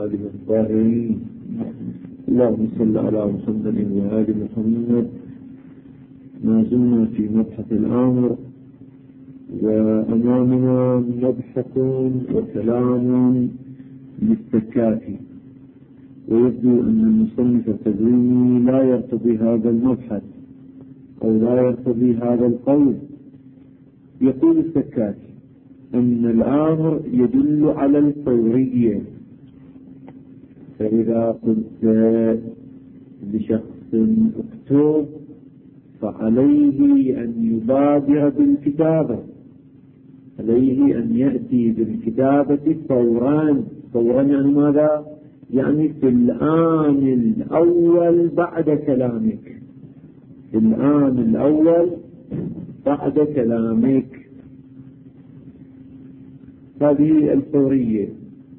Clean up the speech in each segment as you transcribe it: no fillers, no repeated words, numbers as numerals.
وآله الطاهرين. اللهم صل على محمد وآل محمد. ما زلنا في مبحث الأمر، وأمامنا مبحث وكلام للسكاتي، ويبدو أن المصنف التدويني لا يرتضي هذا المبحث أو لا يرتضي هذا القول. يقول السكاتي أن الأمر يدل على الفورية، فإذا قلت لشخص اكتب فعليه أن يبادر بالكتابة، عليه أن يأتي بالكتابة فورا. فورا يعني ماذا؟ يعني في الآن الأول بعد كلامك، في الآن الأول بعد كلامك. هذه الفورية.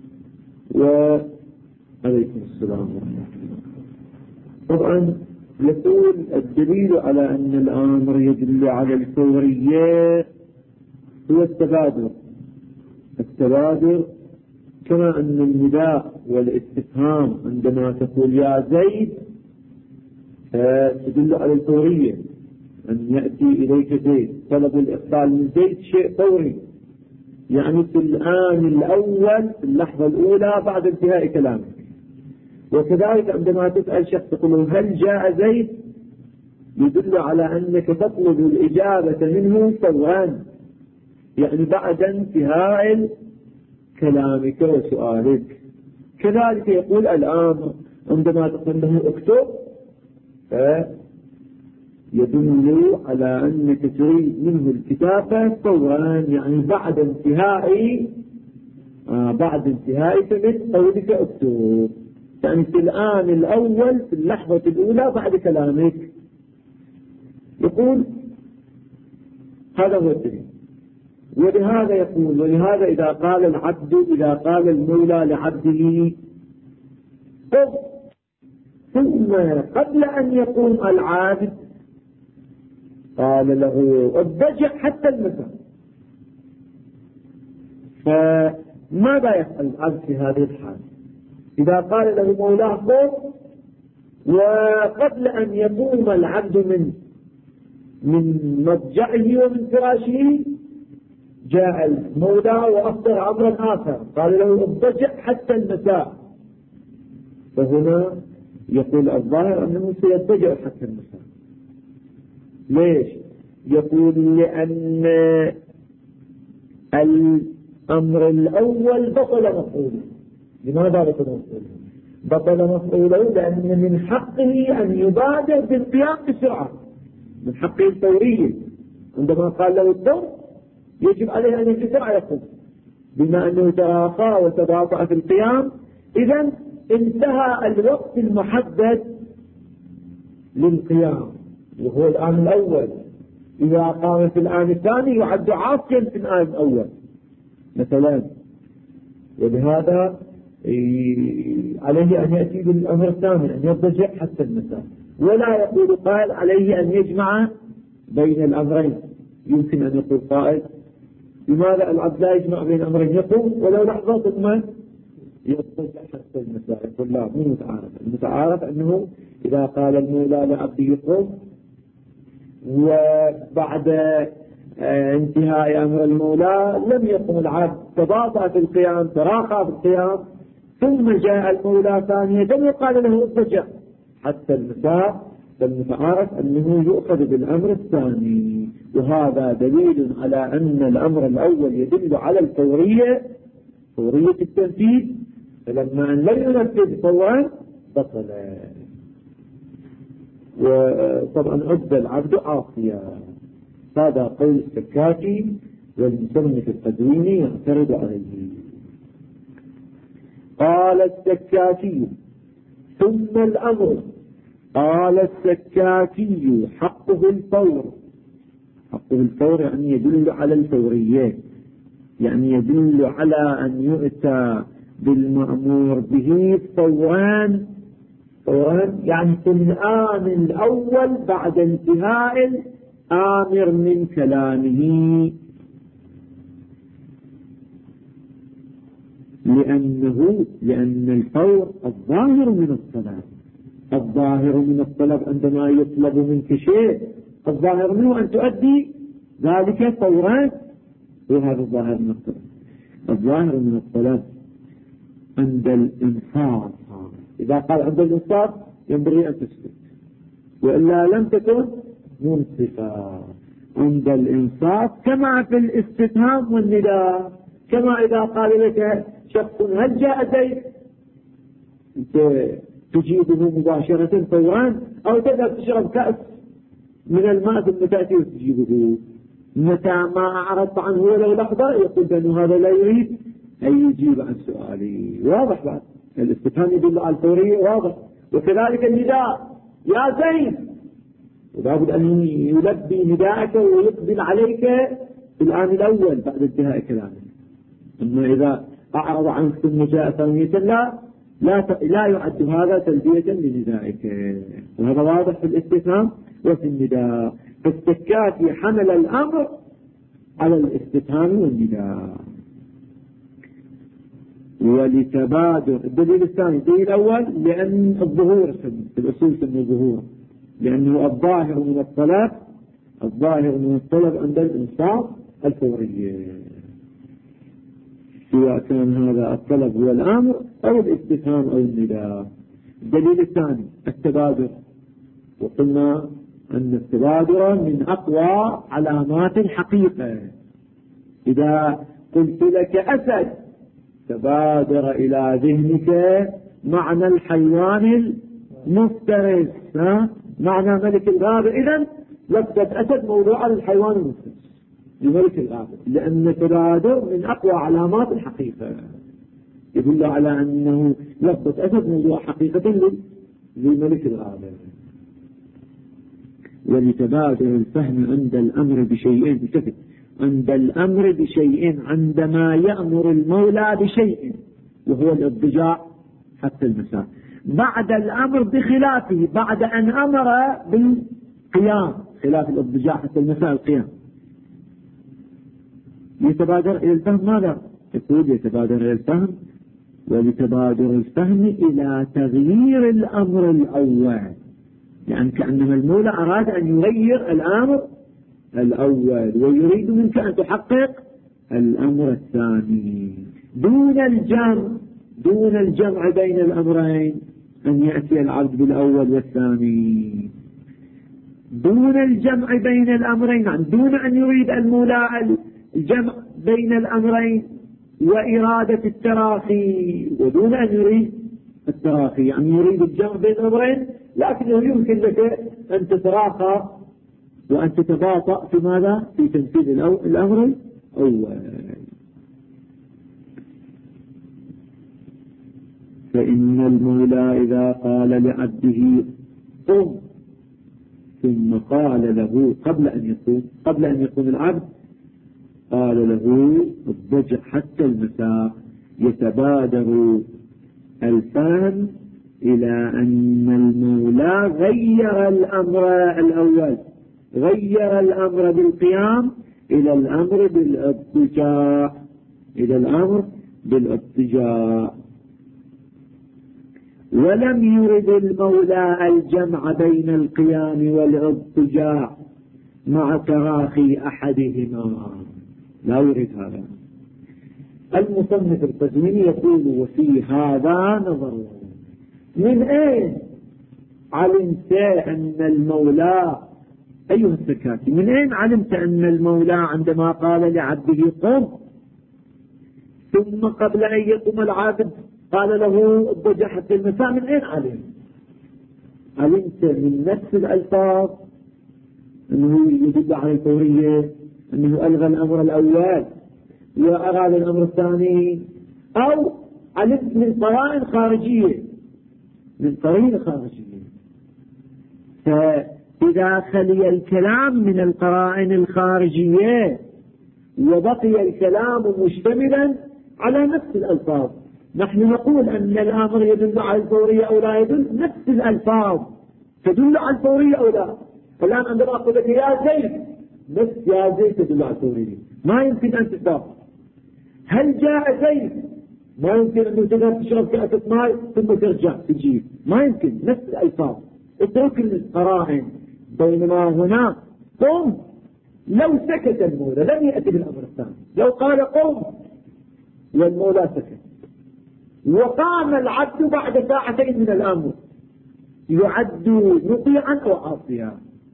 وعليكم السلام ورحمة الله. طبعا يقول الدليل على أن الأمر يدل على الفورية هو التبادر. التبادر كما أن النداء والاستفهام عندما تقول يا زيد تدل على الفورية، أن يأتي إليك زيد. طلب الإقبال من زيد شيء فوري، يعني في الآن الأول في اللحظة الأولى بعد انتهاء كلامك. وكذلك عندما تسأل شخص تقول هل جاء زيد، يدل على أنك تطلب الإجابة منه فورا، يعني بعد انتهاء كلامك وسؤالك. كذلك يقول الآن عندما تقول له اكتب يدل على أنك تريد منه الكتابة فورا، يعني بعد انتهائك من قولك اكتب، يعني في الآن الأول في اللحظة الأولى بعد كلامك. يقول هذا هو الدليل. ولهذا يقول ولهذا إذا قال المولى لعبده قم، ثم قبل أن يقوم العابد قال له اضطجع حتى المساء، فماذا يفعل العبد في هذه الحالة؟ إذا قال له مولاه قم وقبل أن يقوم العبد من مضجعه ومن فراشه جاء المولى وأصدر أمرا آخر، قال له اضطجع حتى المساء، فهنا يقول الظاهر أنه سيضطجع حتى المساء. ليش؟ يقول لأن الأمر الأول بطل مفعوله. لماذا بطل مفعوله؟ بطل مفعوله لأن من حقه أن يبادر بالقيام بسرعة، من حقه الفورية. عندما قال له الدور يجب عليه أن بسرعة يقوم، بما أنه تراخى وتباطأ في القيام، إذن انتهى الوقت المحدد للقيام وهو الآن الأول. إذا قام في الآن الثاني يعد عاصيا في الآن الأول مثلا. ولهذا عليه أن يأتي بالأمر الثاني، أن يضجع حتى المساء. ولا يقول قائل عليه أن يجمع بين الأمرين. يمكن أن يقول قائل لماذا العبد لا يجمع بين أمرين؟ يقوم ولو لحظة ثم يضجع حتى المساء. يقول لا، مو متعارف. المتعارف أنه إذا قال المولى لعبده يقوم وبعد انتهاء أمر المولى لم يقم العبد، تباطأ في القيام، تراخى في القيام، ثم جاء المولى ثانية لم يقال له اضطجع حتى المساء، فالمتعارف أنه يؤخذ بالأمر الثاني. وهذا دليل على أن الأمر الأول يدل على الفورية، فورية التنفيذ، فلما أن لم ينفذ فورا بطل. وطبعا عد العبد عاصيا. هذا قول السكاتي، والمصنف التدويني يعترض عليه. قال السكاتي ثم الأمر. قال السكاتي حقه الفور. حقه الفور يعني يدل على الفورية، يعني يدل على أن يؤتى بالمأمور به فورا، يعني في الآن الأول بعد انتهاء الآمر من كلامه. لأن الفور الظاهر من الطلب. الظاهر من الطلب عندما يطلب منك شيء الظاهر منه أن تؤدي ذلك فورا، وهذا الظاهر من الطلب. الظاهر من الطلب عند الإنصاف، إذا قال عند الإنصاف ينبغي أن تسكت، وإلا لم تكن منصفا. عند الإنصاف كما في الاستفهام والنداء، كما إذا قال لك شخص هل جاء زيد تجيبه مباشرة فورا، أو تذهب تشرب كأس من الماء ثم تأتي وتجيبه. متى ما أعرضت عنه ولو لحظة يقول بأن هذا لا يريد أن يجيب عن سؤالي. واضح بعد الاستفهام يدل على الفورية، واضح. وكذلك النداء يا زيد، ولابد أن يلبي نداءك ويقبل عليك في الآن الأول بعد انتهاء كلامه. أما إذا أعرض عنك ثم جاء ثانية لا يعد هذا تلبية لندائك، وهذا واضح في الاستفهام وفي النداء. فالسكاتي حمل الأمر على الاستفهام والنداء. ولتبادر الدليل الثاني، الدليل الأول لأن الظهور في الأصول سمى الظهور، لأنه الظاهر من الطلب، الظاهر من الطلب عند الإنصاف الفورية، سواء كان هذا الطلب هو الأمر أو الاستفهام أو النداء. الدليل الثاني التبادر، وقلنا أن التبادر من أقوى علامات الحقيقة. إذا قلت لك أسد تبادر إلى ذهنك معنى الحيوان المفترس، معنى ملك الغابة. إذن لفظة أسد موضوع للحيوان المفترس لملك الغابة، لأن التبادر من أقوى علامات الحقيقة، يدل على أنه لفظة أسد موضوع حقيقة لملك الغابة. ولتبادر الفهم عند الأمر بشيئين، بشكل عند الأمر بشيء، عندما يأمر المولى بشيء وهو الاضطجاع حتى المساء، بعد الأمر بخلافه، بعد أن أمر بالقيام، خلاف الاضطجاع حتى المساء القيام. يتبادر إلى الفهم ماذا؟ يقول يتبادر إلى الفهم، ولتبادر الفهم إلى تغيير الأمر الأول، يعني كأنما المولى أراد أن يغير الأمر الأول ويريد منك أن تحقق الأمر الثاني دون الجمع بين الأمرين، أن يأتي العبد بالأول والثاني دون الجمع بين الأمرين، يعني دون أن يريد المولى الجمع بين الأمرين وإرادة التراخي، ودون أن يريد التراخي، يعني يريد الجمع بين الأمرين لكنه يمكن لك أن تتراخى وأن تتباطأ في ماذا؟ في تنفيذ الأمر الأول. فإن المولى إذا قال لعبده قم ثم قال له قبل أن يقوم العبد قال له اضطجع حتى المساء، يتبادر الفهم إلى أن المولى غير الأمر الأول، غير الأمر بالقيام إلى الأمر بالاضطجاع، ولم يرد المولى الجمع بين القيام والاضطجاع مع تراخي أحدهما، لا يريد هذا. المصنف القزويني يقول وفي هذا نظر. من أين علمت أن المولى أيها السكاتي، من أين علمت أن المولى عندما قال لعبده قم ثم قبل أن يقوم العابد قال له اضطجع حتى المساء؟ من أين علمت من نفس الألفاظ أنه يدل على الفورية، أنه ألغى الأمر الأول وأراد الأمر الثاني، أو علمت من قرائن خارجية؟ فإذا خلي الكلام من القرائن الخارجية وبقي الكلام مشتملا على نفس الألفاظ، نحن نقول أن الأمر يدل على الفورية أو لا يدل، نفس الألفاظ تدل على الفورية أو لا. الآن عندما أقول لك يا زيد، نفس يا زيد تدل على الفورية، ما يمكن أن تتفق. هل جاء زيد ما يمكن أنه تذهب تشرب كأسة ماء ثم ترجع تجيب، ما يمكن. نفس الألفاظ اترك القرائن. بينما هنا قم، لو سكت المولى لم يأتي بالأمر الثاني. لو قال قم والمولى سكت وقام العبد بعد ساعتين من الأمر، يعد مطيعا أو عاصيا؟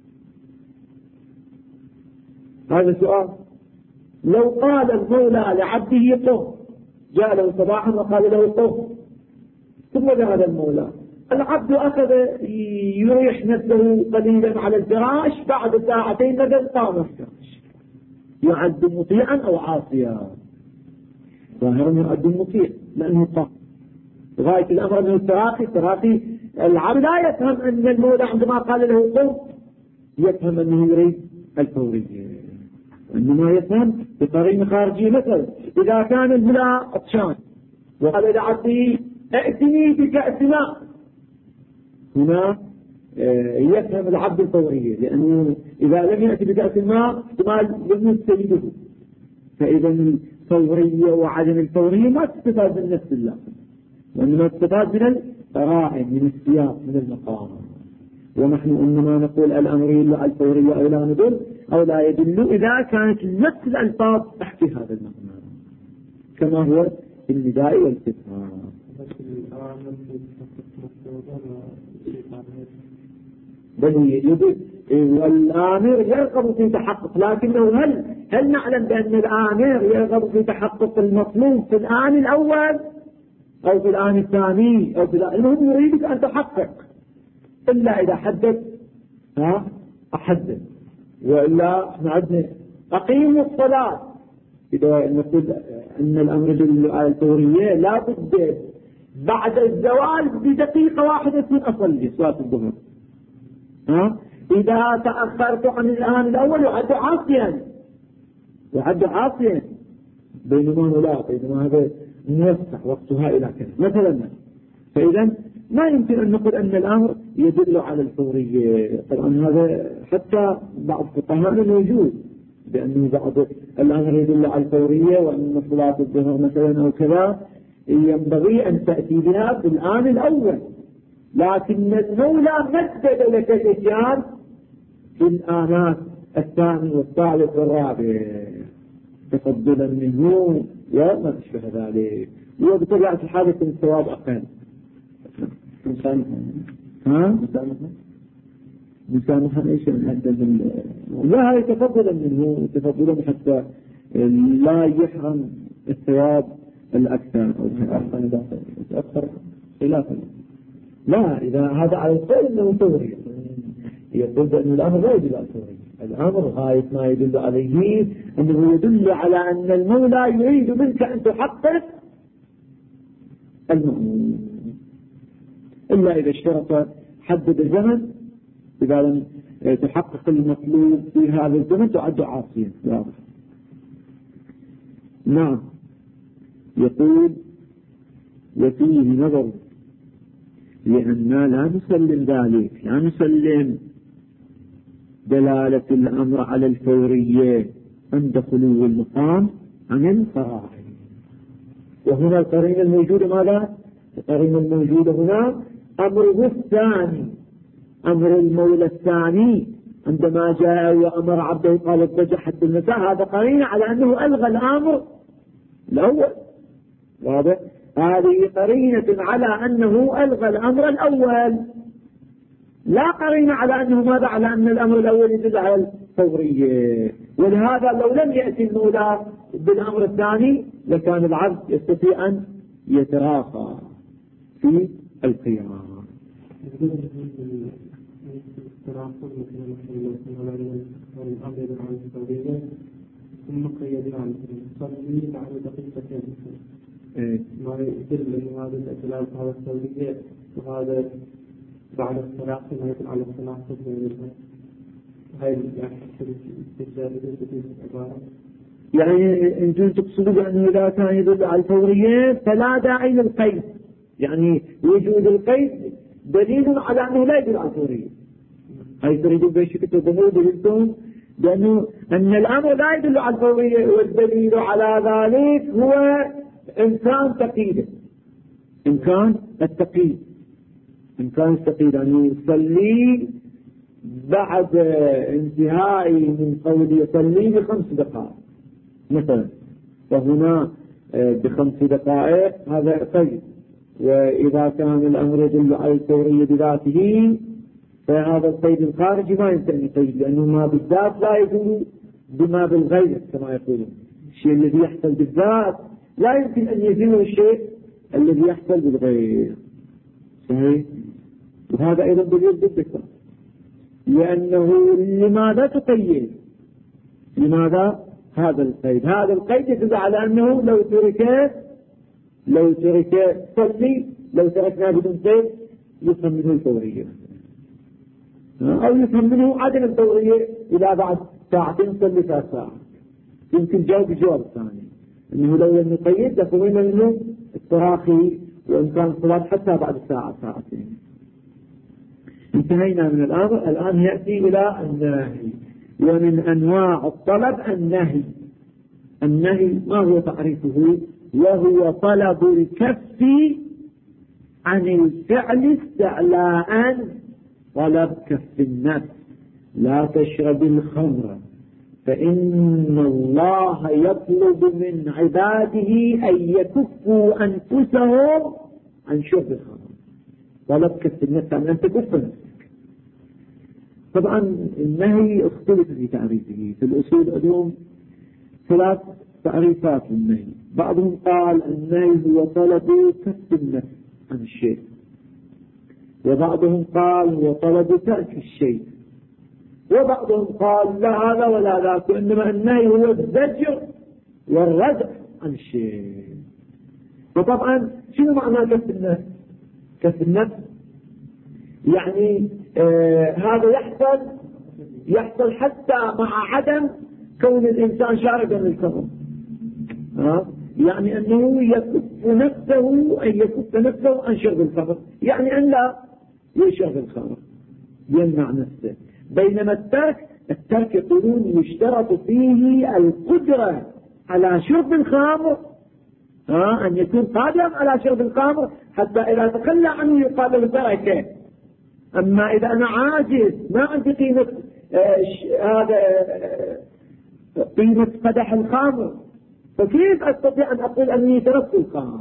هذا سؤال. لو قال المولى لعبده قم، جاء له صباحا وقال له قم، ثم ذهب المولى، العبد أخذ يريح نفسه قليلا على الفراش، بعد ساعتين نزل قام الفراش، يعد مطيعا أو عاصيا؟ ظاهرا يعد مطيع لأنه قام. غاية الأمر أنه التراخي العبد لا يفهم أن المولى عندما قال له قم يفهم أنه يريد الفورية، وإنما يفهم بقرينة خارجية. مثلا إذا كان المولى عطشان وقال لعبده ائتني بكأس ماء، هنا يفهم العبد الفورية، لأنه إذا لم يأتي بكأس الماء احتمال يموت سيده. فإذا الفورية وعدم الفورية ما تستفاد من نفس الله، وإنما تستفاد من القرائن، من السياق، من المقام. ونحن إنما نقول الأمر يدل على الفورية أو لا ندل أو لا يدل إذا كانت نفس الألفاظ تحكي هذا المعنى، كما هو في النداء والاستفهام. بل يدل والآمر يرغب في تحقق، لكنه هل نعلم بأن الآمر يرغب في تحقق المطلوب في الآن الأول أو في الآن الثاني أو في المهم يريدك أن تحقق، إلا إذا حدد أحدد. وإلا احنا عندنا أقيموا الصلاة، إذا نقول أن الأمر يدل على الفورية لا بد بعد الزوال بدقيقة واحدة من أصلي صلاة الظهر. إذا تأخرت عن الآن الأول يعد عاصيا، بينما لا، بينما هذا موسع وقتها إلى كذا مثلا. فإذا ما يمكن أن نقول أن الأمر يدل على الفورية. طبعا هذا حتى بعض فقهاء موجود بأنه بعض الأمر يدل على الفورية، وأن صلاة الظهر مثلا أو كذا ينبغي أن تأتي بها في الآن الأول، لكن المولى مدد لك الإتيان في الآنات الثاني والثالث والرابع تفضلا منه وما أشبه ذلك، وبطبيعة الحال يكون الثواب أقل. مسامحا ايش نحدد؟ لا، هذا تفضلا منه، تفضلا حتى لا يحرم الثواب الأكثر أو الأكثر خلافا. لا، إذا هذا على القول أنه فوري، يقول بأن الأمر لا يدل على الفوري. الأمر غاية ما يدل عليه أنه يدل على أن المولى يريد منك أن تحقق المأمور، إلا إذا اشترط حدد الزمن. إذا لم تحقق المطلوب في هذا الزمن تعد عاصيا. نعم. يقول وفيه نظر، لأننا لا نسلم ذلك، لا نسلم دلالة الأمر على الفورية عند خلو المقام عن القرائن. وهنا القرينة الموجودة ماذا؟ القرينة الموجودة هنا أمره الثاني، أمر المولى الثاني عندما جاء وأمر عبده قال اضطجع حتى المساء، هذا قرينة على أنه ألغى الأمر الأول. واضح؟ هذه قرينة على أنه ألغى الأمر الأول، لا قرينة على أنه ماذا؟ على أن الأمر الأول يدل على الفورية. ولهذا لو لم يأتي المولى بالأمر الثاني لكان العبد يستطيع أن يتراخى في القيام. ثم قيدنا عن الصلي بعد دقيقتين ما يدل أن هذا الإطلاق هذا الصلي وهذا بعد الصلاة ما يدل على الصلاة هاي يعني انتم تقصدوا بأنه إذا كان يدل على الفورية فلا داعي للقيد، يعني وجود القيد دليل على أنه لا يدل على الفورية. هاي تريدوا بشكل تظهروا دليلكم بأنه أن الأمر لا يدل على الفورية، والدليل على ذلك هو إمكان تقييده، إمكان التقييد، إمكان التقييد يعني يصلي بعد انتهائي من قول يصلي ب5 دقائق مثلا، فهنا ب5 دقائق هذا قيد. وإذا كان الأمر يدل على الفورية بذاته فهذا القيد الخارجي ما يمكن أن يقيد، لأنه ما بالذات لا يقول بما بالغير كما يقولون. الشيء الذي يحصل بالذات لا يمكن أن يزيله الشيء الذي يحصل بالغير. صحيح؟ وهذا أيضا باليد الذكر، لأنه لماذا تقيد؟ لماذا هذا القيد؟ هذا القيد يدل على أنه لو ترك صلي، لو تركنا بدون قيد يفهم منه الفورية، أو يفهم منه عدم الفورية إذا بعد ساعتين صلي 3 ساعات. يمكن جاوب الجواب الثاني أنه لو لم يقيد لفهمنا منه التراخي وإمكان الصلاة حتى بعد ساعتين. انتهينا من الأمر، الآن يأتي إلى النهي. ومن أنواع الطلب النهي. النهي ما هو تعريفه؟ وهو طلب الكف عن الفعل استعلاء، طلب كف النفس. لا تشرب الخمر فإن الله يطلب من عباده أن يكفوا أنفسهم عن شرب الخمر. طلب كف النفس عن أن تكف نفسك. طبعا النهي اختلف في تعريفه. في الأصول عندهم 3 تعريفات للنهي. بعضهم قال النهي هو طلب كف النفس عن الشيء، وبعضهم قال هو طلب ترك الشيء، وبعضهم قال لا هذا ولا ذاك، وإنما النهي هو الزجر والردع عن الشيء. وطبعا شنو معنى كف النفس؟ كف النفس يعني هذا يحصل حتى مع عدم كون الإنسان شاربا للخمر. يعني أنه يكف نفسه عن شرب الخمر، يعني أن لا يشرب الخمر، يمنع نفسه. بينما الترك يقولون يشترط فيه القدرة على شرب الخمر، أن يكون قادرا على شرب الخمر حتى إذا تخلى عنه يقال له تركه. أما إذا أنا عاجز ما عندي قيمة هذا قيمة قدح الخمر، فكيف أستطيع أن أقول أني تركت الخمر؟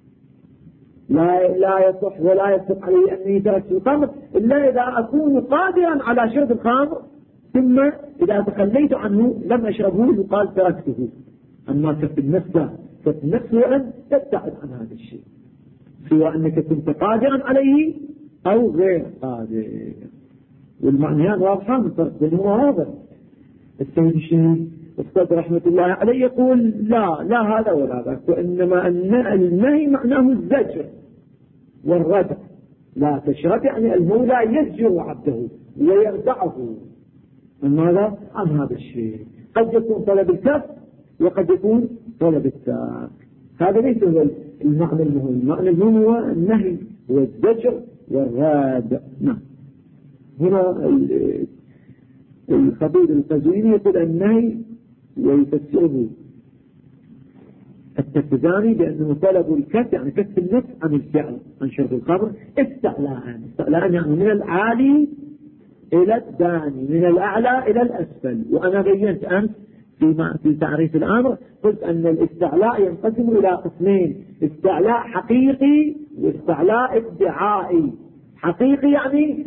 لا يصح ولا يصح علي أني تركت الخمر إلا إذا أكون قادرا على شرب الخمر، ثم إذا تخليت عنه لم أشربه يقال تركته. أما كف النفس لا، كف النفس هو أن تبتعد عن هذا الشيء، سواء أنك كنت قادرا عليه أو غير قادر. والمعنيان واضحان، الفرق بينهما واضح. السيد الشيخ أستاذ رحمة الله عليه يقول لا هذا ولا ذاك، وإنما النهي معناه الزجر والردع. لا تشرب يعني المولى يزجر عبده ويردعه عن ماذا؟ عن هذا الشيء. قد يكون طلب الكف وقد يكون طلب الترك. هذا ليس هو المعنى المهم. المعنى المهم هو النهي، هو الزجر والردع. نعم. هنا الخطيب القزويني يقول النهي ويفسره التفزاني بأنه طلب الكف يعني كف النفس عن الفعل، عن شرب الخمر استعلاء يعني من العالي إلى الداني، من الأعلى إلى الأسفل. وأنا بينت أمس في تعريف الأمر قلت أن الاستعلاء ينقسم إلى قسمين: استعلاء حقيقي واستعلاء ادعائي. حقيقي يعني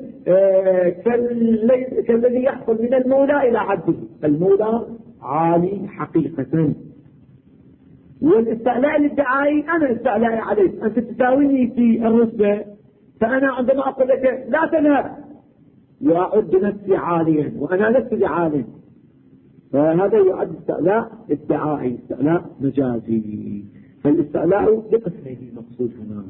كالذي يحصل من المولى إلى عبده، المولى عالي حقيقة. والاستعلاء الادعائي أنا استعلاء عليك، أنت تساويني في الرتبة، فأنا عندما أقول لك لا تذهب وأعد نفسي عاليا وأنا لست بعالٍ، فهذا يعد استعلاء ادعائي، استعلاء مجازي. فالاستعلاء بقسمين المقصود هنا.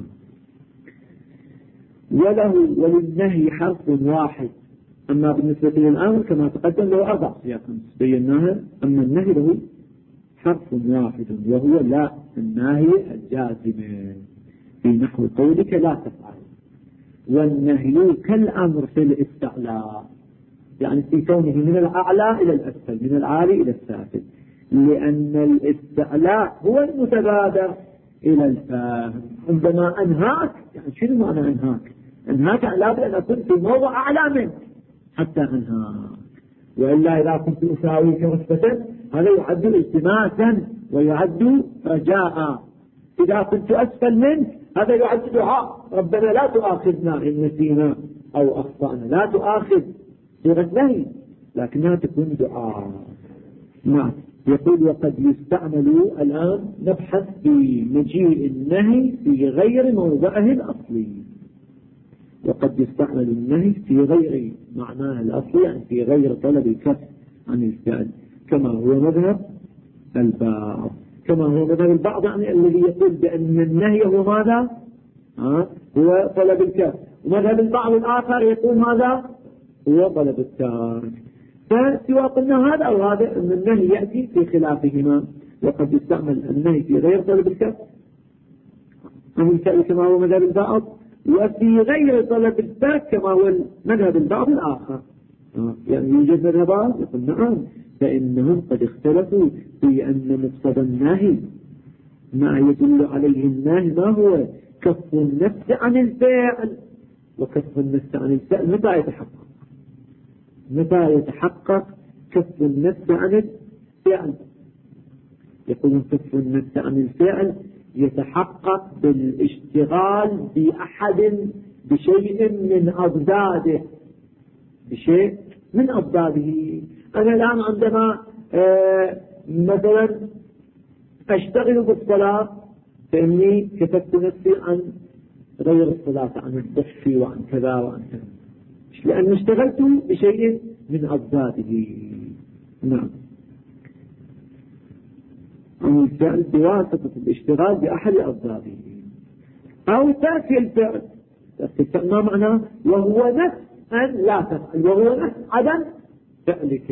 وللنهي حرف واحد. أما بالنسبة للأمر كما تقدم له 4 صيغ بيناها. أما النهي له حرف واحد وهو لا، النهي الجازم في نحو قولك لا تفعل. والنهي كالأمر في الاستعلاء، يعني في كونه من الأعلى إلى الأسفل، من العالي إلى السافل. لأن الاستعلاء هو المتبادر إلى الفهم. عندما أنهاك، يعني شنو معنى أنهاك؟ أنهاك لابد أن أكون في موضع أعلى منك حتى أنهاك، وإلا إذا كنت أساويك رتبة هذا يعد التماسا ويعد رجاء. إذا كنت أسفل منك هذا يعد دعاء، ربنا لا تؤاخذنا إن نسينا أو أخطأنا. لا تؤاخذ صيغة نهي لكنها تكون دعاء. نعم. يقول وقد يستعمل، الآن نبحث في مجيء النهي في غير موضعه الأصلي. وقد يستعمل النهي في غير معناه الأصلي، يعني في غير طلب الكف عن الفعل، كما هو مذهب البعض. كما هو مذهب البعض يعني الذي يقول بأن النهي هو ماذا؟ هو طلب الكف. ومذهب البعض الآخر يقول ماذا؟ هو طلب الترك. فسواء قلنا هذا أو هذا أن النهي يأتي في خلافهما. وقد يستعمل النهي في غير طلب الكف عن الفعل كما هو مذهب البعض، وفي غير طلب الترك كما هو مذهب البعض الآخر. يعني يوجد مذهبان؟ يقول نعم، فإنهم قد اختلفوا في أن مقتضى النهي ما يدل عليه النهي ما هو كف النفس عن الفعل. وكف النفس عن الفعل متى يتحقق؟ متى يتحقق كف النفس عن الفعل؟ يقولون كف النفس عن الفعل يتحقق بالاشتغال بشيء من أضداده، بشيء من أضداده. أنا الآن عندما مثلا أشتغل بالصلاة فإني كففت نفسي عن غير الصلاة، عن الضحك وعن كذا وعن كذا، لأن اشتغلت بشيء من أضداده. نعم. عن الفعل بواسطة الاشتغال بأحد أضداده، أو ترك الفعل. ترك الفعل ما معناه؟ وهو نفس أن لا تفعل، وهو نفس عدم فعلك،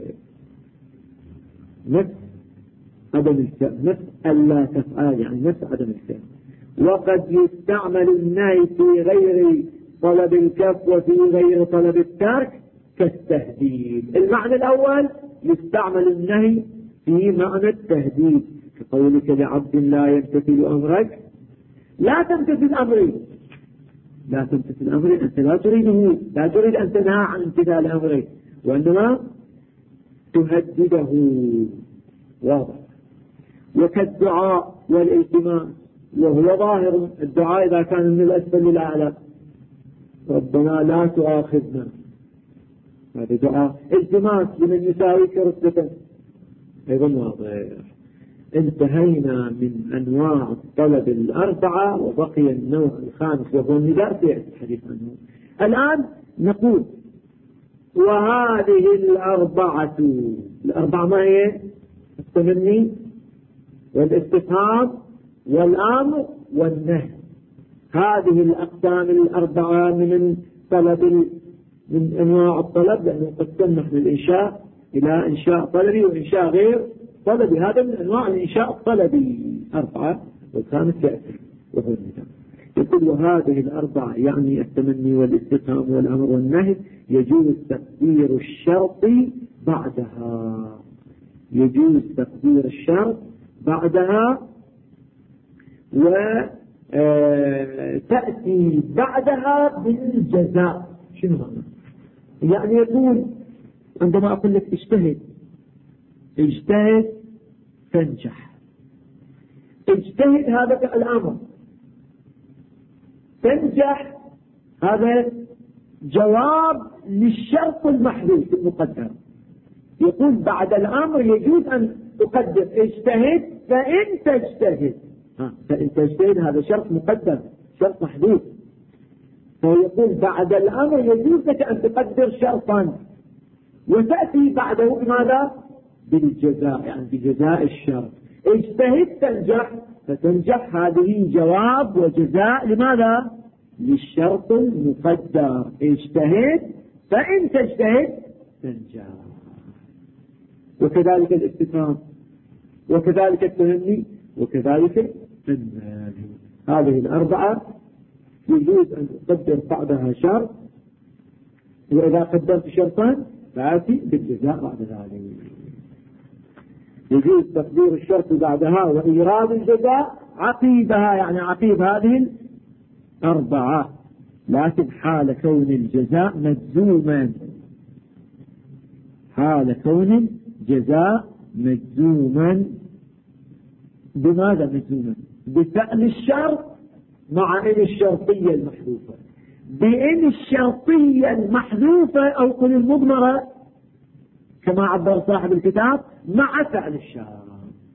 نفس عدم الفعل، نفس أن لا تفعل يعني نفس عدم الفعل. وقد يستعمل النهي في غير طلب الكف وفي غير طلب الترك كالتهديد. المعنى الأول يستعمل النهي في معنى التهديد، كقولك لعبد لا يمتثل أمرك، لا تمتثل أمري، لا تمتثل أمري، أنت لا تريده، لا تريد أن تنهى عن امتثال أمري، وإنما تهدده. واضح. وكالدعاء والالتماس، وهو ظاهر الدعاء إذا كان من الأسفل للأعلى، ربنا لا تؤاخذنا، هذا دعاء. التماس لمن يساويك رتبة، أيضا واضح. انتهينا من أنواع الطلب الأربعة وبقي النوع الخامس وهو النداء في الحديث عنه. الآن نقول وهذه الأربعة ما هي؟ التمني والاستفهام والأمر والنهي. هذه الأقسام الأربعة من طلب، من أنواع الطلب، لأنه قسمنا من الإنشاء إلى إنشاء طلبي وإنشاء غير طلبي. هذا من أنواع الإنشاء الطلبي أربعة، والخامس يأتي وهو النداء. يقول وهذه الأربعة يعني التمني والاستفهام والأمر والنهي يجوز تقدير الشرط بعدها، يجوز تقدير الشرط بعدها، وتأتي بعدها بالجزاء. شنو معنى؟ يعني يقول عندما أقول لك اجتهد، اجتهد تنجح، اجتهد هذا الأمر، تنجح هذا جواب للشرط المحذوف المقدر. يقول بعد الأمر يجوز أن تقدر اجتهد فإن تجتهد، فإن تجتهد هذا شرط مقدر، شرط محذوف. فيقول بعد الأمر يجوز لك أن تقدر شرطا وتأتي بعده بماذا؟ بالجزاء، يعني بجزاء الشرط. اجتهد تنجح، فتنجح هذه جواب وجزاء لماذا؟ للشرط المقدر. اجتهد فإن تجتهد تنجح. وكذلك الاستفهام، وكذلك التمني، وكذلك النهي. هذه الأربعة يجوز أن تقدر بعدها شرط، وإذا قدرت شرطا فآتي بالجزاء بعد ذلك. يجوز تقدير الشرط بعدها وإيراد الجزاء عقيبها، يعني عقيب هذه الأربعة، لكن حال كون الجزاء مجزوما، حال كون الجزاء مجزوما. بماذا مجزوما؟ بفعل الشرط مع إن الشرطية المحذوفة، بإن الشرطية المحذوفة أو قل المضمرة كما عبر صاحب الكتاب مع فعل الشرط.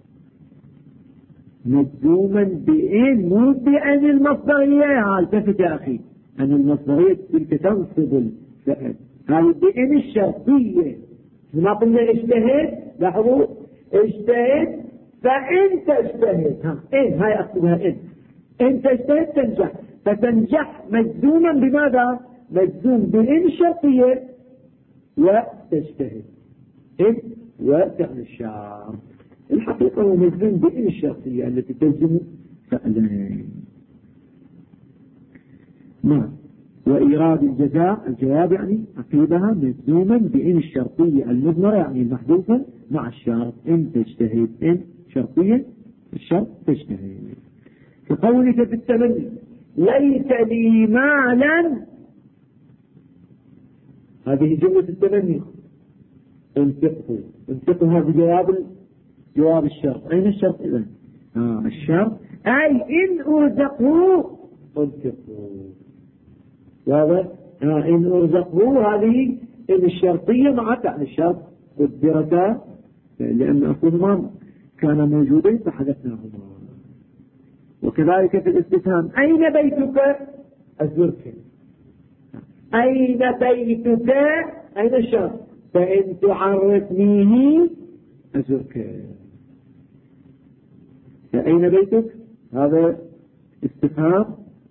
مجزوما بإن، مو بأن المصدرية. التفت يا أخي، أن المصدرية تلك تنصب الفعل، هذه بإن الشرطية. ما قلنا اجتهد، لاحظوا اجتهد فإن تجتهد، إن هاي أكتبها إن تجتهد تنجح، فتنجح مجزوما بماذا؟ مجزوم بإن الشرطية وتجتهد، إن وفعل الشرط. الحقيقة هو مجزوم بإن الشرطية التي تجزم فعلين. نعم. وإيراد الجزاء الجواب يعني عقيبها مجزوما بإن الشرطية المضمرة يعني المحذوفة مع الشرط. إن تجتهد، إن شرطية الشرط تجتهد. كقولك في التمني ليس لي مالا، هذه جملة التمني. انفقه هذا جواب الشرط. أين الشرط إذن؟ الشرط أي إن أرزقه انفقه. واضح؟ إن أرزقه هذه إن الشرطية مع فعل الشرط قدرتا، لأن أصلهما كان موجودين فحدثناهما. وكذلك في الاستفهام أين بيتك؟ أزرك. أين بيتك؟ أين الشرط؟ فإن تعرفنيه أزرك. فأين بيتك؟ هذا استفهام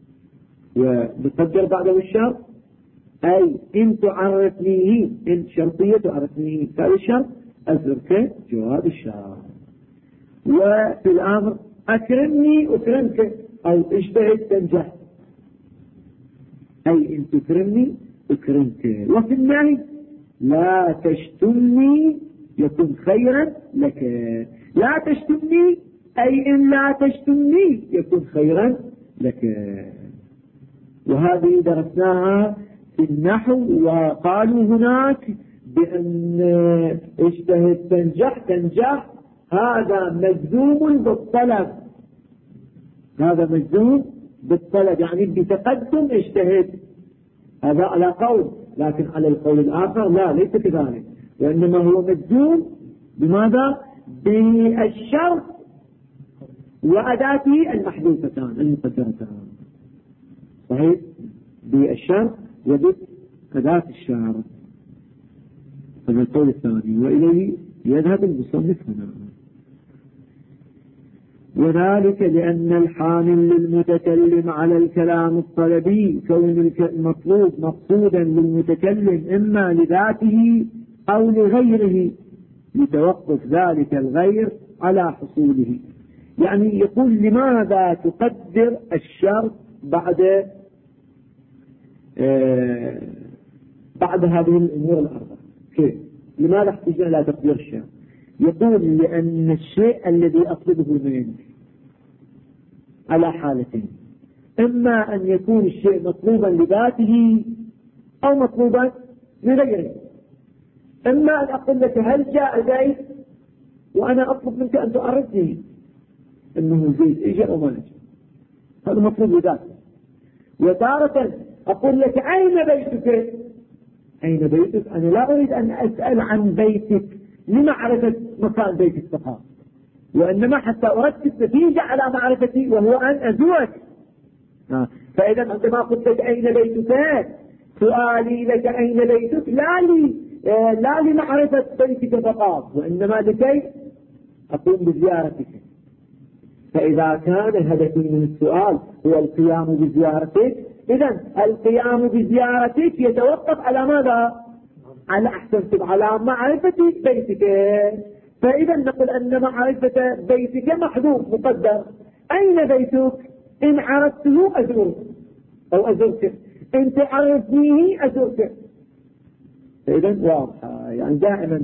ونقدر بعده الشرط. أي إن تعرفنيه، إن شرطية تعرفنيه فعل الشرط أزرك جواب الشرط. وفي الأمر أكرمني أكرمك، أو اجتهد تنجح، أي إن تكرمني أكرمك. وفي النهي لا تشتمني يكون خيرا لك. لا تشتمني أي إن لا تشتمني يكون خيرا لك. وهذه درسناها في النحو، وقالوا هناك بأن اجتهد تنجح هذا مجزوم بالطلب، هذا مجزوم بالطلب يعني بتقدم اجتهد، هذا على قول. لكن على القول الآخر لا، ليس كذلك، وإنما هو مجزوم بماذا؟ بالشرط وأداته المحذوفتان المقدرتان. صحيح؟ بالشرط وبأداة الشرط. هذا القول الثاني، وإليه يذهب المصنف هنا. وذلك لأن الحامل للمتكلم على الكلام الطلبي كون المطلوب مقصودا للمتكلم إما لذاته أو لغيره، لتوقف ذلك الغير على حصوله. يعني يقول لماذا تقدر الشرط بعد هذه الأمور الأربعة؟ كيف؟ لماذا احتجنا إلى تقدير الشرط؟ يقول لأن الشيء الذي أطلبه منك على حالتين، إما أن يكون الشيء مطلوبا لذاته أو مطلوبا لغيره. إما أن أقول لك هل جاء زيد وأنا أطلب منك أن تعرفني أنه زيد إجا أو ما إجا، هذا مطلوب لذاته. وتارة أقول لك أين بيتك؟ أين بيتك؟ أنا لا أريد أن أسأل عن بيتك لمعرفة مكان بيتك فقط، وإنما حتى أركز نتيجة على معرفتي وهو أن أزورك. فإذا عندما قلت لك أين بيتك، سؤالي لك أين بيتك لا لمعرفة بيتك فقط، وإنما لكي أقوم بزيارتك. فإذا كان هدفي من السؤال هو القيام بزيارتك، إذن القيام بزيارتك يتوقف على ماذا؟ على أحسنتم على معرفة بيتك. فإذا نقول أن معرفة بيتك محذوف مقدر. أين بيتك؟ إن عرفته أزورك أو أزورك، إن تعرفنيه أزورك. فإذا واضحة، يعني دائما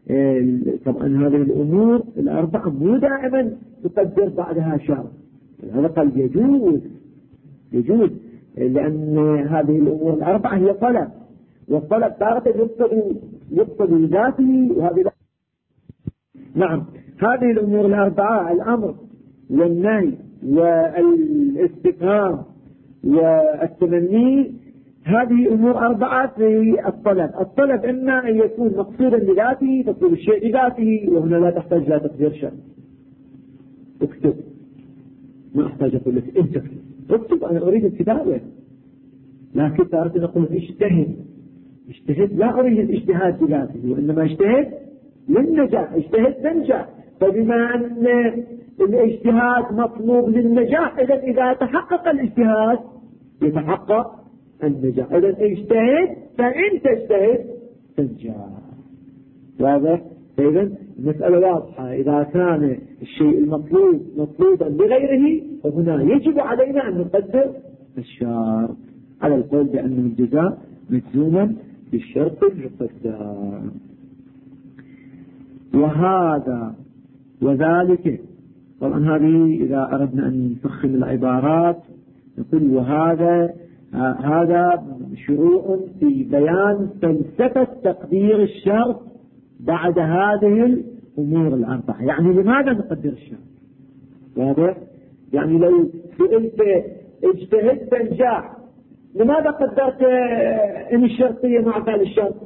طبعا هذه الأمور الأربعة مو دائما تقدر بعدها شرط، هذا قال يجوز لأن هذه الأمور الأربعة هي طلب، والطلب تارة يقتضي ذاته وهذه لا. نعم، هذه الأمور الأربعة الأمر والنهي والاستفهام والتمني، هذه أمور أربعة في الطلب. الطلب إما أن يكون مقصودا لذاته، تطلب الشيء لذاته، وهنا لا تحتاج لا تقدير شرط. اكتب، ما أحتاج أقول لك أنت اكتب، أنا أريد الكتابة، لكن تارة نقول اجتهد، لا أريد الاجتهاد لذاته، وإنما اجتهد للنجاح، اجتهد تنجح. فبما أن الاجتهاد مطلوب للنجاح، إذا تحقق الاجتهاد يتحقق النجاح. إذا اجتهد، فإن تجتهد تنجح. واضح؟ فإذا المسألة واضحة، إذا كان الشيء المطلوب مطلوبا لغيره فهنا يجب علينا أن نقدر الشرط، على القول بأن الجزاء مجزوما بالشرط المقدر. وهذا وذلك، طبعا هذه إذا أردنا أن نفخم العبارات نقول هذا شروع في بيان فلسفة تقدير الشرط بعد هذه الأمور الأربعة. يعني لماذا نقدر الشرط؟ واضح؟ يعني لو سئلت اجتهد تنجح، لماذا قدرت إن الشرطية مع فعل الشرط؟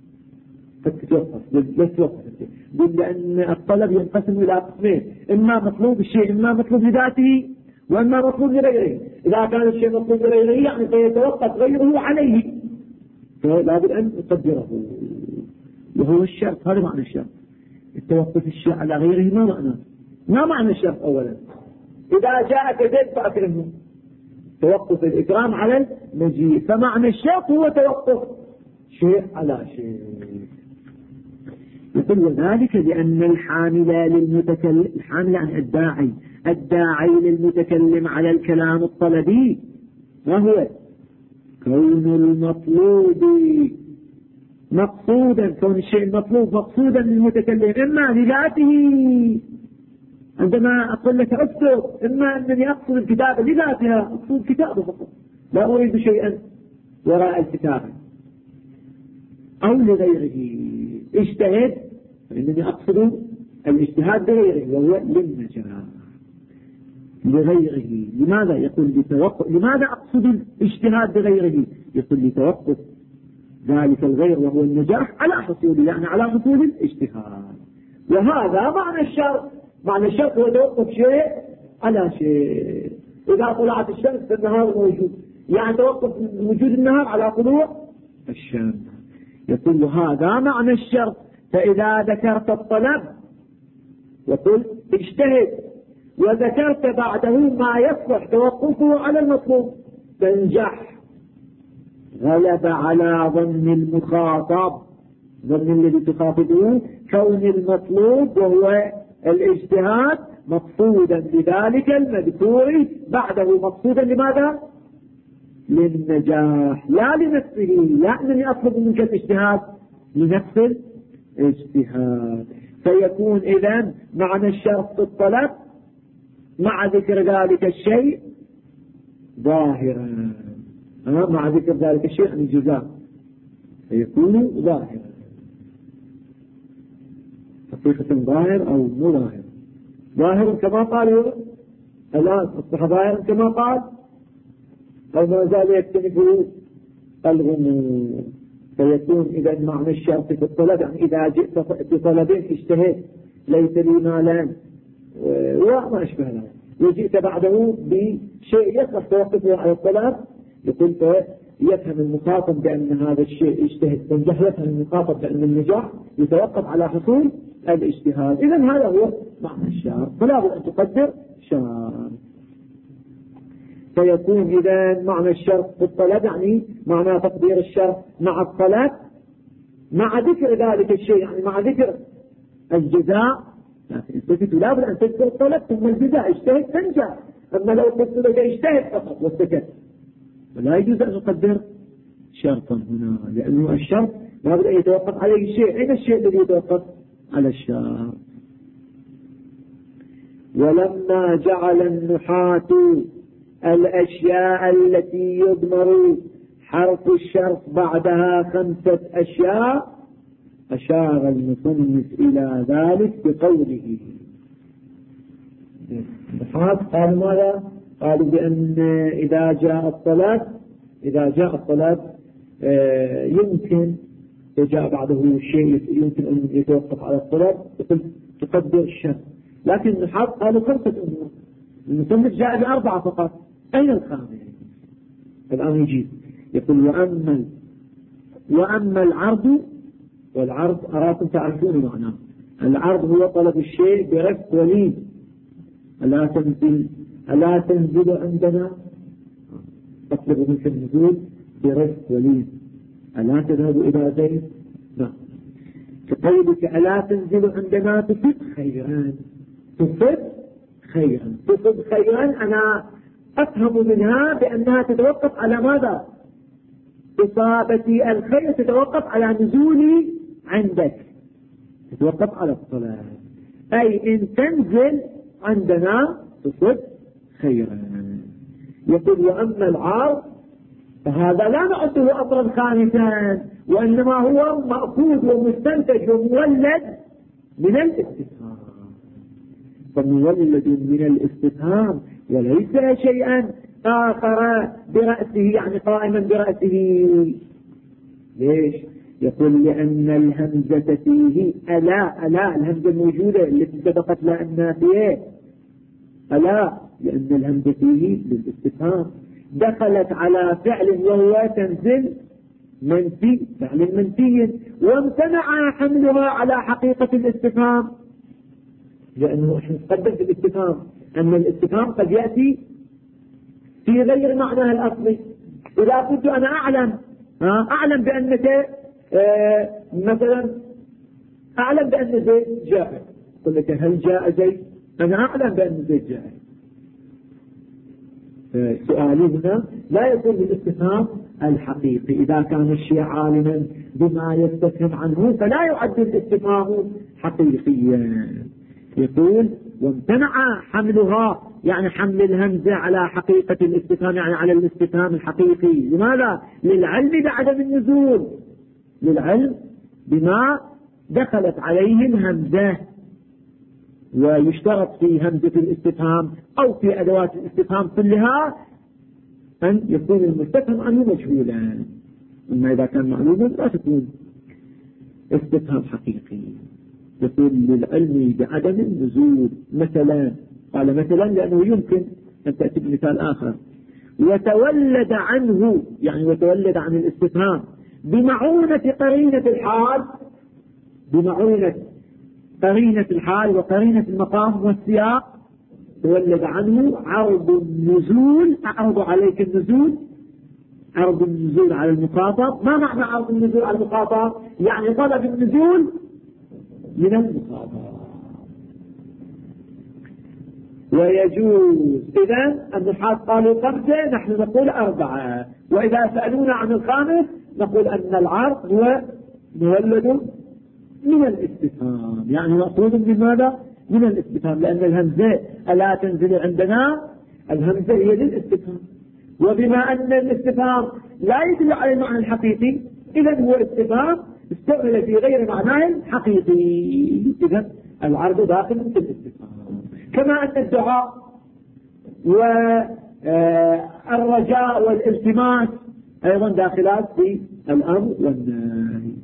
فتتوقف لأن الطلب ينقسم إلى قسمين، إما مطلوب الشيء إما مطلوب لذاته وإما مطلوب لغيره. إذا كان الشيء مطلوب لغيره يعني سيتوقف غيره عليه، فلا بد أن نقدره، وهو الشرط. هذا معنى الشرط، التوقف الشيء على غيره. ما معنى الشرط؟ أولا إذا جاءك زيد فأكرمه، توقف الإكرام على المجيء، فمعنى الشرط هو توقف شيء على شيء. يقول وذلك لأن الحامل عن الداعي للمتكلم على الكلام الطلبي، ما هو كون المطلوب مقصودا، كون الشيء المطلوب مقصودا للمتكلم إما لذاته، عندما أقول لك اكتب، إما أنني أقصد الكتابة لذاتها، أقصد كتابة فقط، لا أريد شيئا وراء الكتابة، أو لغيره. اجتهد فإنني أقصد الاجتهاد لغيره وهو للنجاح لغيره. لماذا؟ يقول لتوقف. لماذا أقصد الاجتهاد لغيره؟ يقول لتوقف ذلك الغير وهو النجاح على حصول، يعني على حصول الاجتهاد. وهذا معنى الشرط. معنى الشرط هو توقف شيء على شيء. إذا طلعت الشمس فالنهار موجود، يعني توقف وجود النهار على طلوع الشمس. يقول هذا معنى الشرط. فإذا ذكرت الطلب وقلت اجتهد، وذكرت بعده ما يصلح توقفه على المطلوب، تنجح. غلب على ظن المخاطب، ظن الذي تخاطبه، كون المطلوب وهو الاجتهاد مقصودا بذلك المذكور بعده، مقصودا لماذا؟ للنجاح، لا لنفسه. لا أنني أطلب منك الاجتهاد لنفس الاجتهاد. فيكون إذن معنى الشرط في الطلب مع ذكر ذلك الشيء ظاهرا، مع ذكر ذلك الشيء عن الجزاء فيكون ظاهرا، حقيقة ظاهر أو مو ظاهر. ظاهر كما قال الآن، أصبح ظاهرا كما قال، أو ما زال يكتنفه الغموض. فيكون إذا معنى الشرط في الطلب، يعني إذا جئت بطلبين اجتهد ليس لي مالا وما أشبه ذلك، وجئت بعده بشيء يصلح توقفه على الطلب، يقول يفهم المخاطب بأن هذا الشيء اجتهد تنجح، يفهم المخاطب بأن النجاح يتوقف على حصول الاجتهاد. إذن هذا هو معنى الشرط، فلا بد أن تقدر شرط. فيكون إذا معنى الشرط في الطلب يعني معنى تقدير الشرط مع الطلب مع ذكر ذلك الشيء، يعني مع ذكر الجزاء. لكن استفدت لا بد أن تذكر الطلب ثم الجزاء، اجتهد تنجح. أما لو قلت لك اجتهد فقط والسكت فلا يجوز أن نقدر شرطا هنا، لأنه الشرط لا بد أن يتوقف عليه الشيء. أين الشيء الذي يتوقف؟ على الشرط. ولما جعل النحاة الأشياء التي يضمر حرف الشرط بعدها 5 أشياء أشار المصنف إلى ذلك بقوله. النحاة قالوا ماذا؟ قالوا بأن إذا جاء الطلب يمكن وجاء بعده شيء يمكن أن يتوقف على الطلب تقدر الشرط، لكن النحاة قالوا 5 أمور. المصنف جاء ب4 فقط. أين الخامس؟ الآن يجيب يقول وأما العرض، والعرض أراكم تعرفون معناه. العرض هو طلب الشيء برفق ولين. ألا تنزل عندنا، تطلب منك النزول برفق ولين. ألا تذهب إلى زيد؟ نعم. كقولك ألا تنزل عندنا تصب خيرا. تصب خيرا أنا أفهم منها بأنها تتوقف على ماذا؟ إصابتي الخير تتوقف على نزولي عندك، تتوقف على الصلاة. أي إن تنزل عندنا تصب خيرا. يقول وأما العرض فهذا لا نعده أمرا خامسا، وإنما هو مأخوذ ومستنتج ومولد من الاستفهام. فمولد من الاستفهام وليس شيئا آخر برأسه، يعني قائما برأسه. ليش؟ يقول لأن الهمزة فيه ألا الهمزة الموجودة التي سبقت لا النافية ألا، لأن الهمزة فيه للاستفهام دخلت على فعل وهو تنزل منفي، فعل منفي، وامتنع حملها على حقيقة الاستفهام، لأنه احنا نقدم في الاستفهام أن الاستفهام قد يأتي في غير معناه الأصلي. إذا كنت أنا أعلم بأنك مثلا أعلم بأن زيد جاء، قل لك هل جاء زيد؟ أنا أعلم بأن زيد جاء. سؤالي هنا لا يكون بالاستفهام الحقيقي. إذا كان الشيء عالما بما يستفهم عنه فلا يعد الاستفهام حقيقيا. يقول وامتنع حملها، يعني حمل الهمزة على حقيقة الاستفهام، يعني على الاستفهام الحقيقي. لماذا؟ للعلم بعدم النزول، للعلم بما دخلت عليه الهمزة. ويشترط في همزة الاستفهام أو في أدوات الاستفهام كلها أن يكون المستفهم عنه مجهولا، أما إذا كان معلوما لا تكون استفهام حقيقي. يقول للعلم بعدم النزول. مثلا قال مثلا لأنه يمكن أن تأتي بمثال آخر. وتولد عنه، يعني وتولد عن الاستفهام بمعونة قرينة الحال، بمعونة قرينة الحال وقرينة المقام والسياق، تولد عنه عرض النزول. أعرض عليك النزول، عرض النزول على المخاطب. ما معنى عرض النزول على المخاطب؟ يعني طلب النزول من المخاطب. ويجوز إذن النحاة قالوا 5، نحن نقول 4. وإذا سألونا عن الخامس نقول أن العرض هو مولد من الاستفهام، يعني مأخوذ من ماذا؟ من الاستفهام، لأن الهمزة ألا تنزل عندنا، الهمزة هي للاستفهام. وبما أن الاستفهام لا يدل على المعنى الحقيقي، إذن هو استفهام استعمل في غير معناه الحقيقي. إذن العرض داخل في الاستفهام، كما أن الدعاء والرجاء والالتماس أيضا داخلات في الأمر والنهي.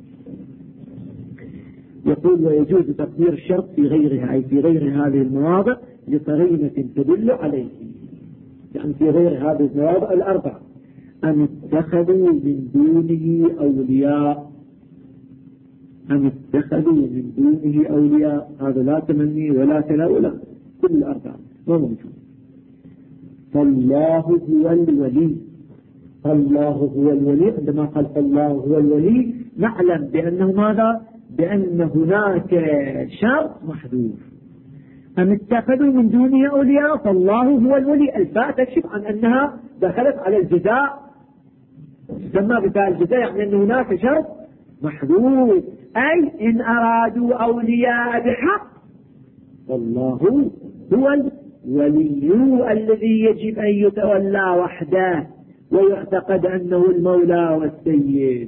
يقول ويجوز تقدير الشرط في غيرها، أي في غير هذه المواضع لقرينة تدل عليه، يعني في غير هذه المواضع 4. أن اتخذوا من دونه أولياء، أن اتخذوا من دونه أولياء، هذا لا تمني ولا تلاؤل، كل 4 ما موجود. فالله هو الولي، فالله هو الولي. عندما قال فالله هو الولي نعلم بأنه ماذا؟ بأن هناك شرط محذوف. أم اتخذوا من دونه أولياء، فالله هو الولي. الفاء تكشف عن أنها دخلت على الجزاء، تسمى بفاء الجزاء، يعني أن هناك شرط محذوف. أي إن أرادوا أولياء بحق فالله هو الولي الذي يجب أن يتولى وحده ويعتقد أنه المولى والسيد.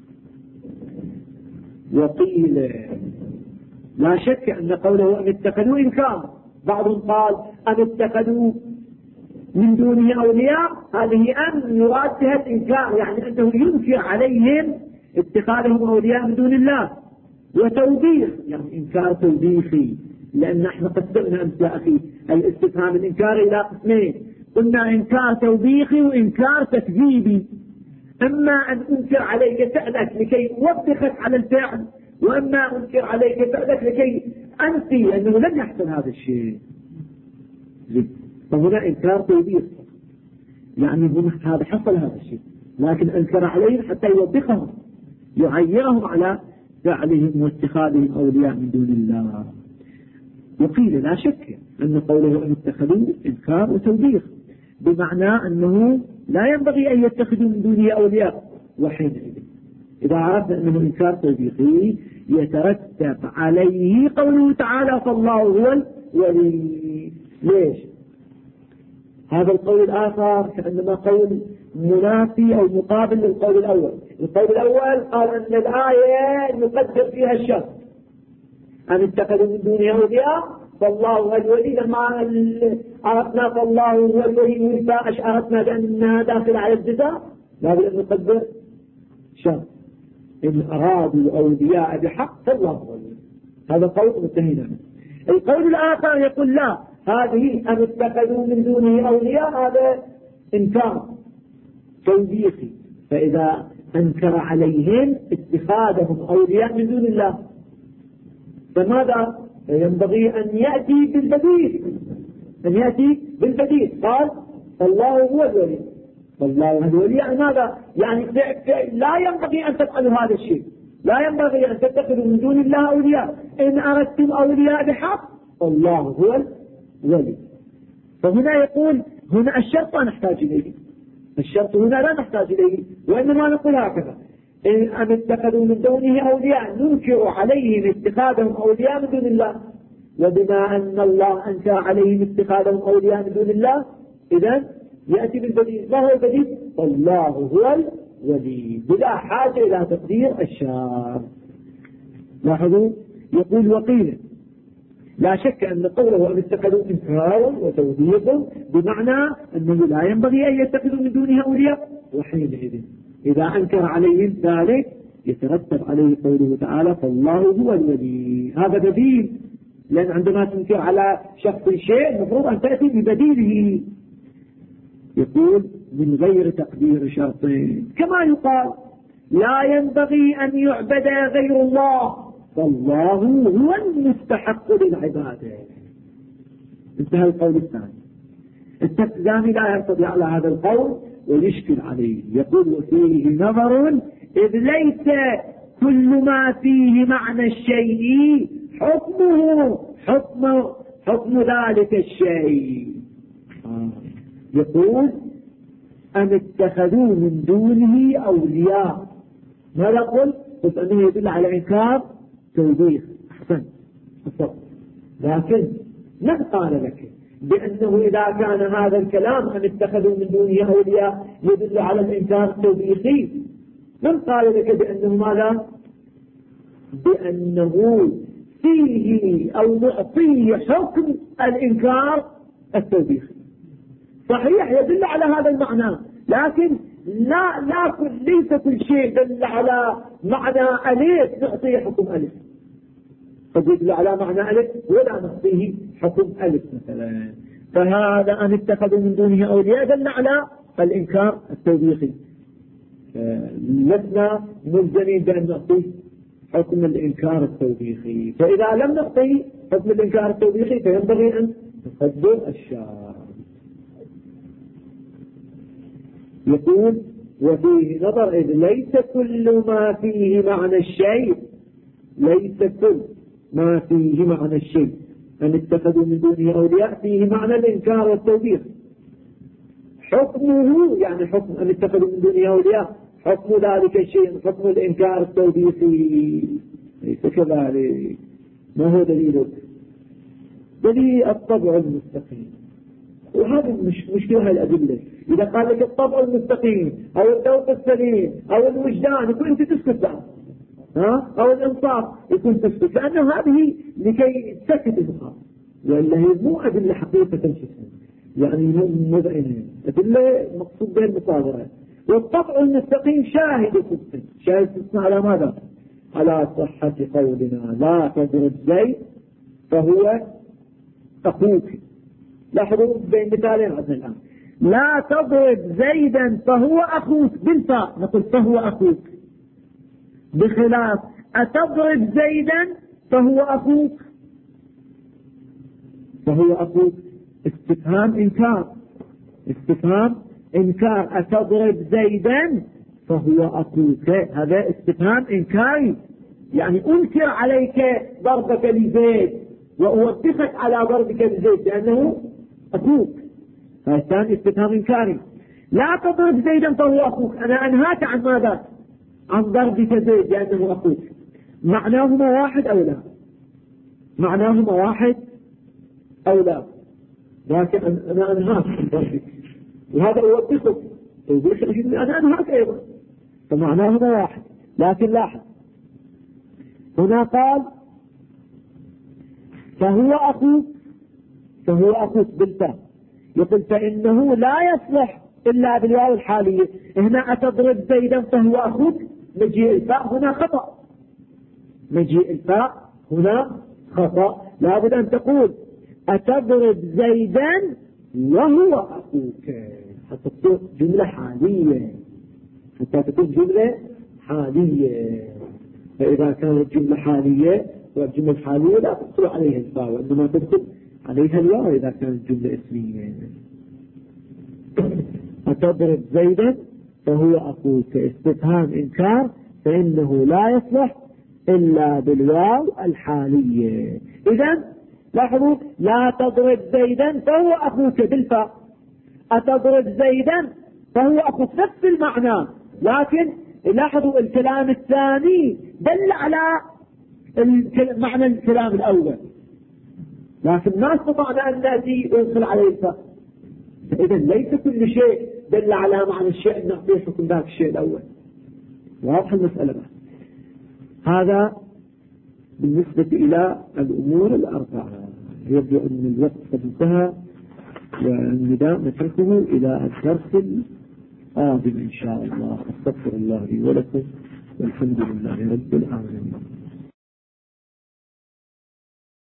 وقيل لا شك أن قوله أن اتخذوا إنكار، بعضهم قال أن اتخذوا من دونه أولياء، هذه أن يراد بها الإنكار، يعني أنه ينكر عليهم اتخاذهم أولياء من دون الله. وتوبيخ يعني إنكار توبيخي، لأن احنا قسمنا أمس يا أخي الاستفهام الإنكار إلى قسمين، قلنا إنكار توبيخي وإنكار تكذيبي. أما أن أنكر عليك فعلك لكي أوبخك على الفعل، وأما أنكر عليك فعلك لكي أنفي أنه لم يحصل هذا الشيء. فهنا إنكار توبيخ، يعني هذا حصل هذا الشيء لكن أنكر عليهم حتى يوبخهم يعيرهم على فعلهم واتخاذهم أولياء من دون الله. وقيل لا شك أن قوله أن اتخذوا إنكار وتوبيخ، بمعنى أنه لا ينبغي أن يتخذوا من دونه أولياء. وحينئذ إذا عرفنا أنه إنكار توبيخي يترتب عليه قوله تعالى فالله هو الولي. ليش؟ هذا القول الآخر كأنما قول منافي أو مقابل للقول الأول. القول الأول قال أن الآية نقدر فيها الشرط أن اتخذوا من دونه أولياء فالله هو الولي. لما عرفنا فالله هو الولي والباء أشعرتنا بأنها داخل على الجزاء، لابد أن نقدر شرط إن أرادوا أولياء بحق فالله هو الولي. هذا قول متهينا. القول الآخر يقول لا، هذه أن اتخذوا من دونه أولياء هذا إنكار توبيخي، فإذا أنكر عليهم اتخاذهم أولياء من دون الله فماذا؟ ينبغي أن يأتي بالبديل، قال الله هو الولي. والله هو الولي يعني ماذا؟ يعني لا ينبغي أن تفعلوا هذا الشيء، لا ينبغي أن تتخذوا من دون الله أولياء، إن أردتم أولياء بحق الله هو الولي. فهنا يقول هنا الشرط لا نحتاج إليه، الشرط هنا لا نحتاج إليه، وإنما نقول هكذا أن اتخذوا من دونه أولياء ننكر عليهم اتخاذهم أولياء من دون الله، وبما أن الله أنكر عليهم اتخاذهم أولياء من دون الله إذن يأتي بالبديل. ما هو البديل؟ الله هو الولي بلا حاجة إلى تقدير الشرط. لاحظوا يقول وقيل لا شك أن قوله أن اتخذوا إنكارا وتوبيخا بمعنى أنه لا ينبغي أن يتخذوا من دونه أولياء. وحينئذ إذا أنكر عليهم ذلك يترتب عليه قوله تعالى فالله هو الولي. هذا بديل، لأن عندما تنكر على شخص شيء المفروض أن تأتي ببديله. يقول من غير تقدير شرطين، كما يقال لا ينبغي أن يعبد غير الله فالله هو المستحق للعبادة. انتهى القول الثاني. التفزاني لا يرتضي على هذا القول ويشكل عليه، يقول وفيه نظر إذ ليس كل ما فيه معنى الشيء حكمه حكم ذلك الشيء. يقول أن اتخذوا من دونه أولياء، ماذا قلت؟ قلت أنه يدل على إنكار توبيخ. أحسن، لكن من قال لك بأنه إذا كان هذا الكلام أن اتخذوا من دونه أولياء يدل على الإنكار التوبيخي؟ من قال لك بأنه ماذا؟ بأنه فيه أو نعطيه حكم الإنكار التوبيخي. صحيح يدل على هذا المعنى، لكن ليس كل شيء دل على معنى ألف نعطيه حكم ألف، قد يدل على معنى ألف ولا نعطيه حكم ألف مثلا. فهذا أن اتخذوا من دونه أولياء دل على الإنكار التوبيخي، لسنا ملزمين بأن نعطيه حكم الإنكار التوبيخي. فإذا لم نعطيه حكم الإنكار التوبيخي فينبغي أن نقدر الشرط. يقول وفيه نظر إذ ليس كل ما فيه معنى الشيء، ليس كل ما فيه معنى الشيء أن اتخذوا من دونه أولياء فيه معنى الإنكار والتوبيخ، حكمه يعني حكم أن اتخذوا من دونه أولياء حكم ذلك الشيء حكم الإنكار التوبيخي. ليس كذلك. ما هو دليلك؟ دليل الطبع المستقيم. وهذا مش مشكلة الأدلة. إذا قال لك الطبع المستقيم أو الذوق السليم أو الوجدان يكون أنت تسكت عنه، أو الإنصاف يكون تسكت، لأنه هذه لكي تسكت المخاطب، وإلا هي مو أدلة حقيقة تنشفها، يعني مذعنة أدلة مقصود بها المصادرة. والطبع المستقيم شاهد صدق. شاهد صدق على ماذا؟ على صحة قولنا لا تضرب زيد فهو أخوك. لاحظوا بين مثالين عندنا الآن، لا تضرب زيدا فهو أخوك بالفاء، نقول فهو أخوك، بخلاف أتضرب زيدا فهو أخوك. فهو أخوك استفهام إنكار، استفهام إنكار. أتضرب زيدا فهو أخوك، هذا استفهام إنكاري، يعني أنكر عليك ضربك لزيد وأوبخك على ضربك لزيد لأنه أخوك. فالثاني استفهام إنكاري. لا تضرب زيدا فهو أخوك، أنا أنهاك عن ماذا؟ عن ضربك زيد لأنه أخوك. معناهما واحد أو لا؟ معناهما واحد أو لا؟ لكن أنا أنهاك عن ضربك وهذا أوبخك، أنا أنهاك أيضا، فمعناهما واحد. لكن لاحظ هنا قال فهو أخوك، فهو أخوك بالفاء، يقول فإنه لا يصلح إلا بالواو الحالية. هنا أتضرب زيدا فهو أخوك، مجيء الفاء هنا خطأ، مجيء الفاء هنا خطأ. لابد أن تقول أتضرب زيدا وهو أخوك، حتى تكون جملة حالية، حتى تكون جملة حالية. فإذا كانت جملة حالية والجملة الحالية لا تدخل عليها الفاء، وإنما تدخل عليها الواو إذا كانت جملة اسمية. أتضرب زيدا فهو أخوك استفهام إنكار، فإنه لا يصلح إلا بالواو الحالية. إذن لاحظوا لا تضرب زيدا فهو أخوك بالفاء، أتضرب زيدا فهو أخوك، نفس المعنى، لكن لاحظوا الكلام الثاني دل على معنى الكلام الأول، لكن ما استطعنا أن نأتي وندخل عليه الفاء. إذا ليس كل شيء دل على معنى الشيء نعطيه حكم ذاك الشيء الأول. واضح المسألة بقى. هذا بالنسبة إلى الأمور الأربعة. يبدو أن الوقت قد انتهى، والنداء نتركه إلى الدرس القادم إن شاء الله. أستغفر الله لي ولكم، والحمد لله رب العالمين.